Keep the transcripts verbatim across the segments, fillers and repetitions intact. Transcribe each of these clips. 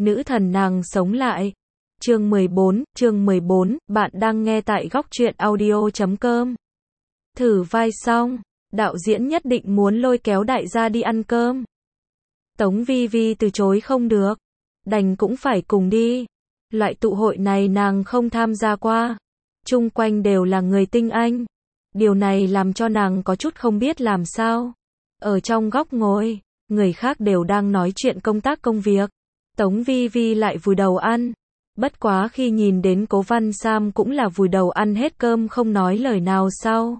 nữ thần nàng sống lại. Chương mười bốn, chương mười bốn, bạn đang nghe tại góc truyện audio chấm com. Thử vai xong, đạo diễn nhất định muốn lôi kéo đại gia đi ăn cơm. Tống Vi Vi từ chối không được, đành cũng phải cùng đi. Loại tụ hội này nàng không tham gia qua, chung quanh đều là người tinh anh. Điều này làm cho nàng có chút không biết làm sao. Ở trong góc ngồi, người khác đều đang nói chuyện công tác công việc. Tống Vi Vi lại vùi đầu ăn. Bất quá khi nhìn đến Cố Văn Sam cũng là vùi đầu ăn hết cơm không nói lời nào sau.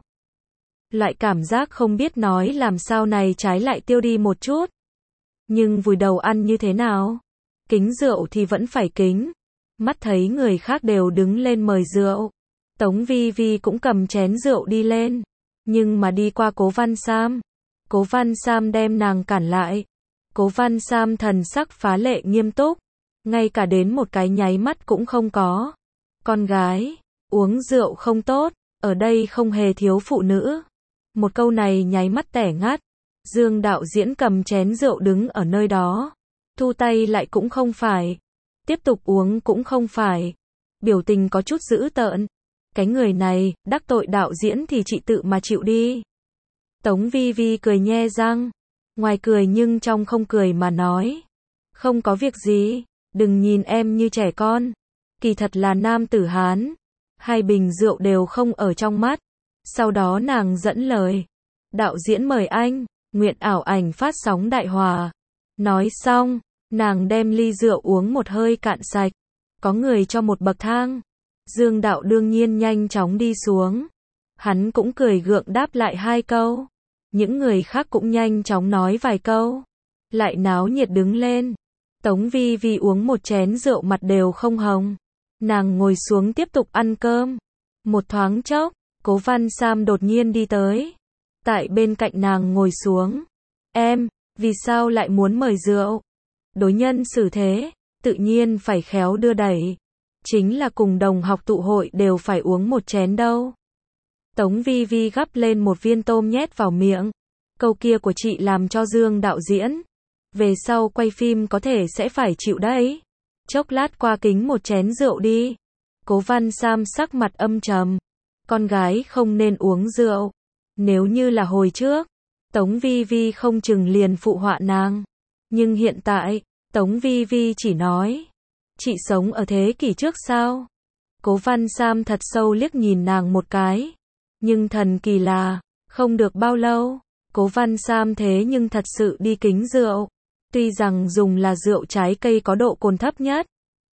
Loại cảm giác không biết nói làm sao này trái lại tiêu đi một chút. Nhưng vùi đầu ăn như thế nào? Kính rượu thì vẫn phải kính. Mắt thấy người khác đều đứng lên mời rượu. Tống Vi Vi cũng cầm chén rượu đi lên. Nhưng mà đi qua Cố Văn Sam. Cố Văn Sam đem nàng cản lại. Cố Văn Sam thần sắc phá lệ nghiêm túc. Ngay cả đến một cái nháy mắt cũng không có. Con gái, uống rượu không tốt, ở đây không hề thiếu phụ nữ. Một câu này nháy mắt tẻ ngắt. Dương đạo diễn cầm chén rượu đứng ở nơi đó. Thu tay lại cũng không phải. Tiếp tục uống cũng không phải. Biểu tình có chút dữ tợn. Cái người này, đắc tội đạo diễn thì chị tự mà chịu đi. Tống Vi Vi cười nhe răng. Ngoài cười nhưng trong không cười mà nói. Không có việc gì, đừng nhìn em như trẻ con. Kỳ thật là nam tử Hán. Hai bình rượu đều không ở trong mắt. Sau đó nàng dẫn lời. Đạo diễn mời anh, nguyện ảo ảnh phát sóng đại hòa. Nói xong, nàng đem ly rượu uống một hơi cạn sạch. Có người cho một bậc thang. Dương đạo đương nhiên nhanh chóng đi xuống. Hắn cũng cười gượng đáp lại hai câu. Những người khác cũng nhanh chóng nói vài câu. Lại náo nhiệt đứng lên. Tống Vi Vi uống một chén rượu mặt đều không hồng. Nàng ngồi xuống tiếp tục ăn cơm. Một thoáng chốc, Cố Văn Sam đột nhiên đi tới. Tại bên cạnh nàng ngồi xuống. Em, vì sao lại muốn mời rượu? Đối nhân xử thế, tự nhiên phải khéo đưa đẩy. Chính là cùng đồng học tụ hội đều phải uống một chén đâu. Tống Vi Vi gắp lên một viên tôm nhét vào miệng. Câu kia của chị làm cho Dương đạo diễn. Về sau quay phim có thể sẽ phải chịu đấy. Chốc lát qua kính một chén rượu đi. Cố Văn Sam sắc mặt âm trầm. Con gái không nên uống rượu. Nếu như là hồi trước, Tống Vi Vi không chừng liền phụ họa nàng. Nhưng hiện tại, Tống Vi Vi chỉ nói. Chị sống ở thế kỷ trước sao? Cố Văn Sam thật sâu liếc nhìn nàng một cái. Nhưng thần kỳ là, không được bao lâu, Cố Văn Sam thế nhưng thật sự đi kính rượu. Tuy rằng dùng là rượu trái cây có độ cồn thấp nhất.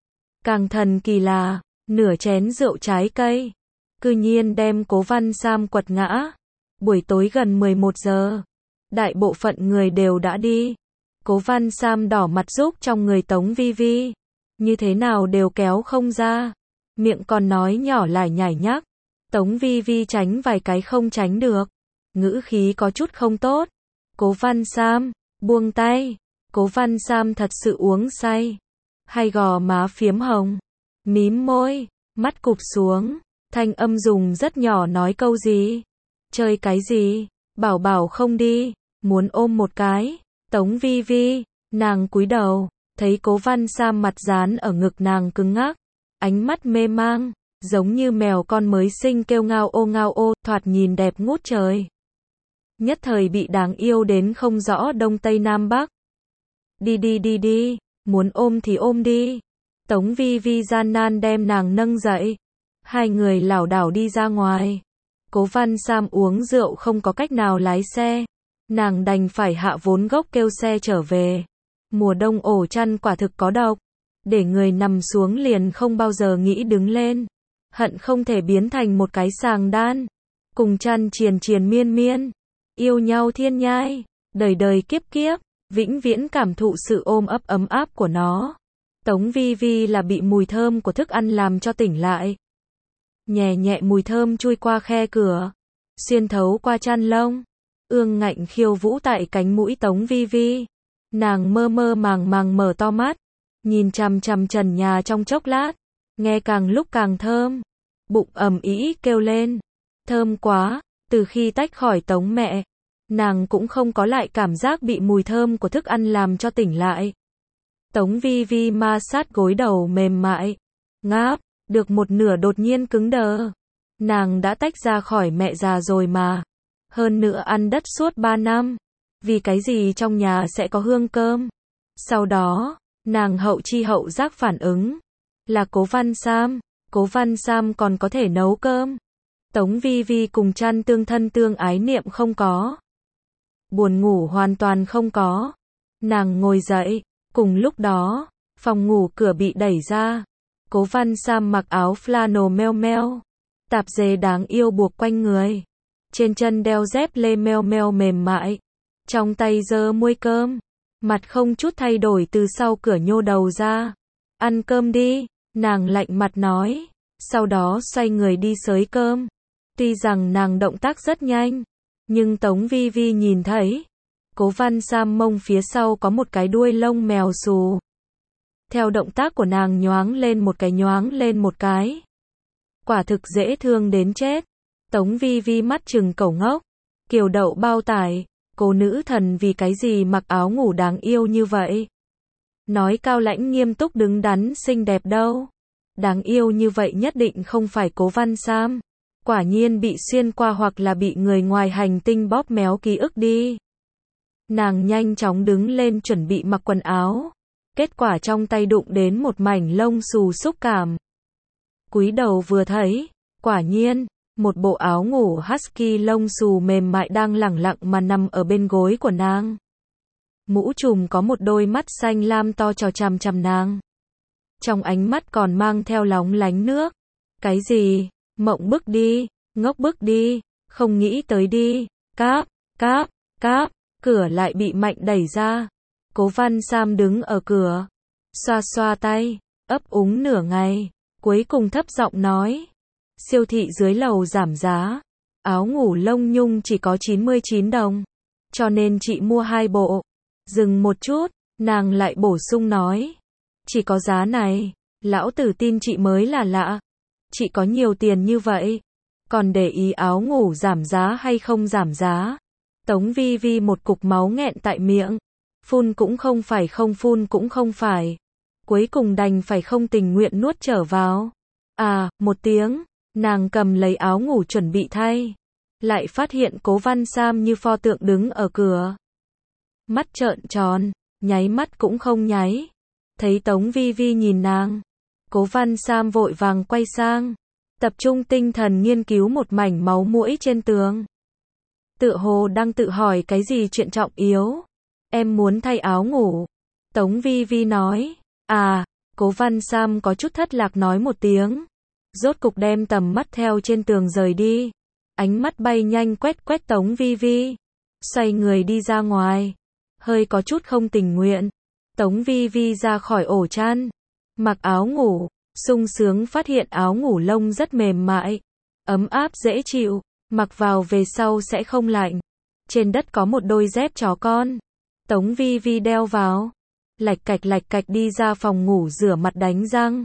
Càng thần kỳ là, nửa chén rượu trái cây. Cư nhiên đem Cố Văn Sam quật ngã. Buổi tối gần mười một giờ. Đại bộ phận người đều đã đi. Cố Văn Sam đỏ mặt giúp trong người Tống Vi Vi. Như thế nào đều kéo không ra. Miệng còn nói nhỏ lại nhảy nhắc. Tống Vi Vi tránh vài cái không tránh được. Ngữ khí có chút không tốt. Cố Văn Sam, buông tay. Cố Văn Sam thật sự uống say. Hai gò má phiếm hồng. Mím môi, mắt cụp xuống. Thanh âm dùng rất nhỏ nói câu gì. Chơi cái gì? Bảo bảo không đi. Muốn ôm một cái. Tống Vi Vi, nàng cúi đầu. Thấy Cố Văn Sam mặt dán ở ngực nàng cứng ngắc. Ánh mắt mê mang. Giống như mèo con mới sinh kêu ngao ô ngao ô. Thoạt nhìn đẹp ngút trời. Nhất thời bị đáng yêu đến không rõ đông tây nam bắc. Đi đi đi đi. Muốn ôm thì ôm đi. Tống Vi Vi gian nan đem nàng nâng dậy. Hai người lảo đảo đi ra ngoài. Cố Văn Sam uống rượu không có cách nào lái xe. Nàng đành phải hạ vốn gốc kêu xe trở về. Mùa đông ổ chăn quả thực có độc. Để người nằm xuống liền không bao giờ nghĩ đứng lên. Hận không thể biến thành một cái sàng đan. Cùng chăn triền triền miên miên. Yêu nhau thiên nhai. Đời đời kiếp kiếp. Vĩnh viễn cảm thụ sự ôm ấp ấm áp của nó. Tống Vi Vi là bị mùi thơm của thức ăn làm cho tỉnh lại. Nhẹ nhẹ mùi thơm chui qua khe cửa. Xuyên thấu qua chăn lông. Ương ngạnh khiêu vũ tại cánh mũi Tống Vi Vi. Nàng mơ mơ màng màng mở to mắt. Nhìn chằm chằm trần nhà trong chốc lát. Nghe càng lúc càng thơm. Bụng ầm ĩ kêu lên. Thơm quá. Từ khi tách khỏi Tống mẹ. Nàng cũng không có lại cảm giác bị mùi thơm của thức ăn làm cho tỉnh lại. Tống Vi Vi ma sát gối đầu mềm mại. Ngáp, được một nửa đột nhiên cứng đờ. Nàng đã tách ra khỏi mẹ già rồi mà. Hơn nữa ăn đất suốt ba năm. Vì cái gì trong nhà sẽ có hương cơm? Sau đó, nàng hậu chi hậu giác phản ứng. Là Cố Văn Sam. Cố Văn Sam còn có thể nấu cơm. Tống Vi Vi cùng chăn tương thân tương ái niệm không có. Buồn ngủ hoàn toàn không có. Nàng ngồi dậy. Cùng lúc đó, phòng ngủ cửa bị đẩy ra. Cố Văn Sam mặc áo flannel meo meo. Tạp dề đáng yêu buộc quanh người. Trên chân đeo dép lê meo meo mềm mại. Trong tay giơ muôi cơm. Mặt không chút thay đổi từ sau cửa nhô đầu ra. Ăn cơm đi, nàng lạnh mặt nói. Sau đó xoay người đi xới cơm. Tuy rằng nàng động tác rất nhanh, nhưng Tống Vi Vi nhìn thấy. Cố Văn Sam mông phía sau có một cái đuôi lông mèo xù. Theo động tác của nàng nhoáng lên một cái nhoáng lên một cái. Quả thực dễ thương đến chết. Tống Vi Vi mắt trừng cẩu ngốc. Kiều đậu bao tải. Cô nữ thần vì cái gì mặc áo ngủ đáng yêu như vậy? Nói cao lãnh nghiêm túc đứng đắn xinh đẹp đâu. Đáng yêu như vậy nhất định không phải Cố Văn Sam. Quả nhiên bị xuyên qua hoặc là bị người ngoài hành tinh bóp méo ký ức đi. Nàng nhanh chóng đứng lên chuẩn bị mặc quần áo. Kết quả trong tay đụng đến một mảnh lông xù xúc cảm. Cúi đầu vừa thấy, quả nhiên, một bộ áo ngủ husky lông xù mềm mại đang lẳng lặng mà nằm ở bên gối của nàng. Mũ trùm có một đôi mắt xanh lam to trò chằm chằm nàng. Trong ánh mắt còn mang theo lóng lánh nước. Cái gì? Mộng bức đi, ngốc bức đi, không nghĩ tới đi. Cáp, cáp, cáp, cửa lại bị mạnh đẩy ra. Cố Văn Sam đứng ở cửa, xoa xoa tay, ấp úng nửa ngày, cuối cùng thấp giọng nói. Siêu thị dưới lầu giảm giá. Áo ngủ lông nhung chỉ có chín mươi chín đồng. Cho nên chị mua hai bộ. Dừng một chút, nàng lại bổ sung nói. Chỉ có giá này, lão tử tin chị mới là lạ. Chị có nhiều tiền như vậy, còn để ý áo ngủ giảm giá hay không giảm giá. Tống Vi Vi một cục máu nghẹn tại miệng. Phun cũng không phải không phun cũng không phải. Cuối cùng đành phải không tình nguyện nuốt trở vào. À, một tiếng, nàng cầm lấy áo ngủ chuẩn bị thay. Lại phát hiện Cố Văn Sam như pho tượng đứng ở cửa. Mắt trợn tròn, nháy mắt cũng không nháy. Thấy Tống Vi Vi nhìn nàng, Cố Văn Sam vội vàng quay sang, tập trung tinh thần nghiên cứu một mảnh máu mũi trên tường. Tựa hồ đang tự hỏi cái gì chuyện trọng yếu. Em muốn thay áo ngủ. Tống Vi Vi nói. À, Cố Văn Sam có chút thất lạc nói một tiếng. Rốt cục đem tầm mắt theo trên tường rời đi. Ánh mắt bay nhanh quét quét Tống Vi Vi. Xoay người đi ra ngoài. Hơi có chút không tình nguyện. Tống Vi Vi ra khỏi ổ chăn. Mặc áo ngủ. Sung sướng phát hiện áo ngủ lông rất mềm mại. Ấm áp dễ chịu. Mặc vào về sau sẽ không lạnh. Trên đất có một đôi dép chó con. Tống Vi Vi đeo vào. Lạch cạch lạch cạch đi ra phòng ngủ rửa mặt đánh răng.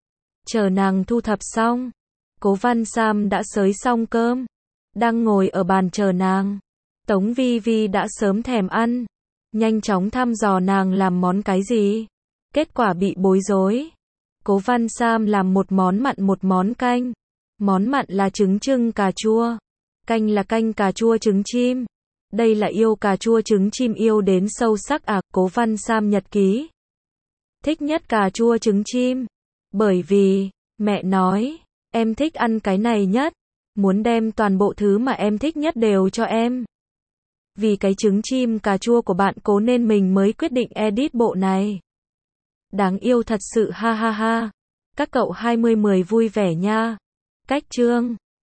Chờ nàng thu thập xong. Cố Văn Sam đã xới xong cơm. Đang ngồi ở bàn chờ nàng. Tống Vi Vi đã sớm thèm ăn. Nhanh chóng thăm dò nàng làm món cái gì. Kết quả bị bối rối. Cố Văn Sam làm một món mặn một món canh. Món mặn là trứng trưng cà chua. Canh là canh cà chua trứng chim. Đây là yêu cà chua trứng chim yêu đến sâu sắc à. Cố Văn Sam nhật ký. Thích nhất cà chua trứng chim. Bởi vì, mẹ nói, em thích ăn cái này nhất. Muốn đem toàn bộ thứ mà em thích nhất đều cho em. Vì cái trứng chim cà chua của bạn Cố nên mình mới quyết định edit bộ này. Đáng yêu thật sự ha ha ha. Các cậu hai mươi mười vui vẻ nha. Cách chương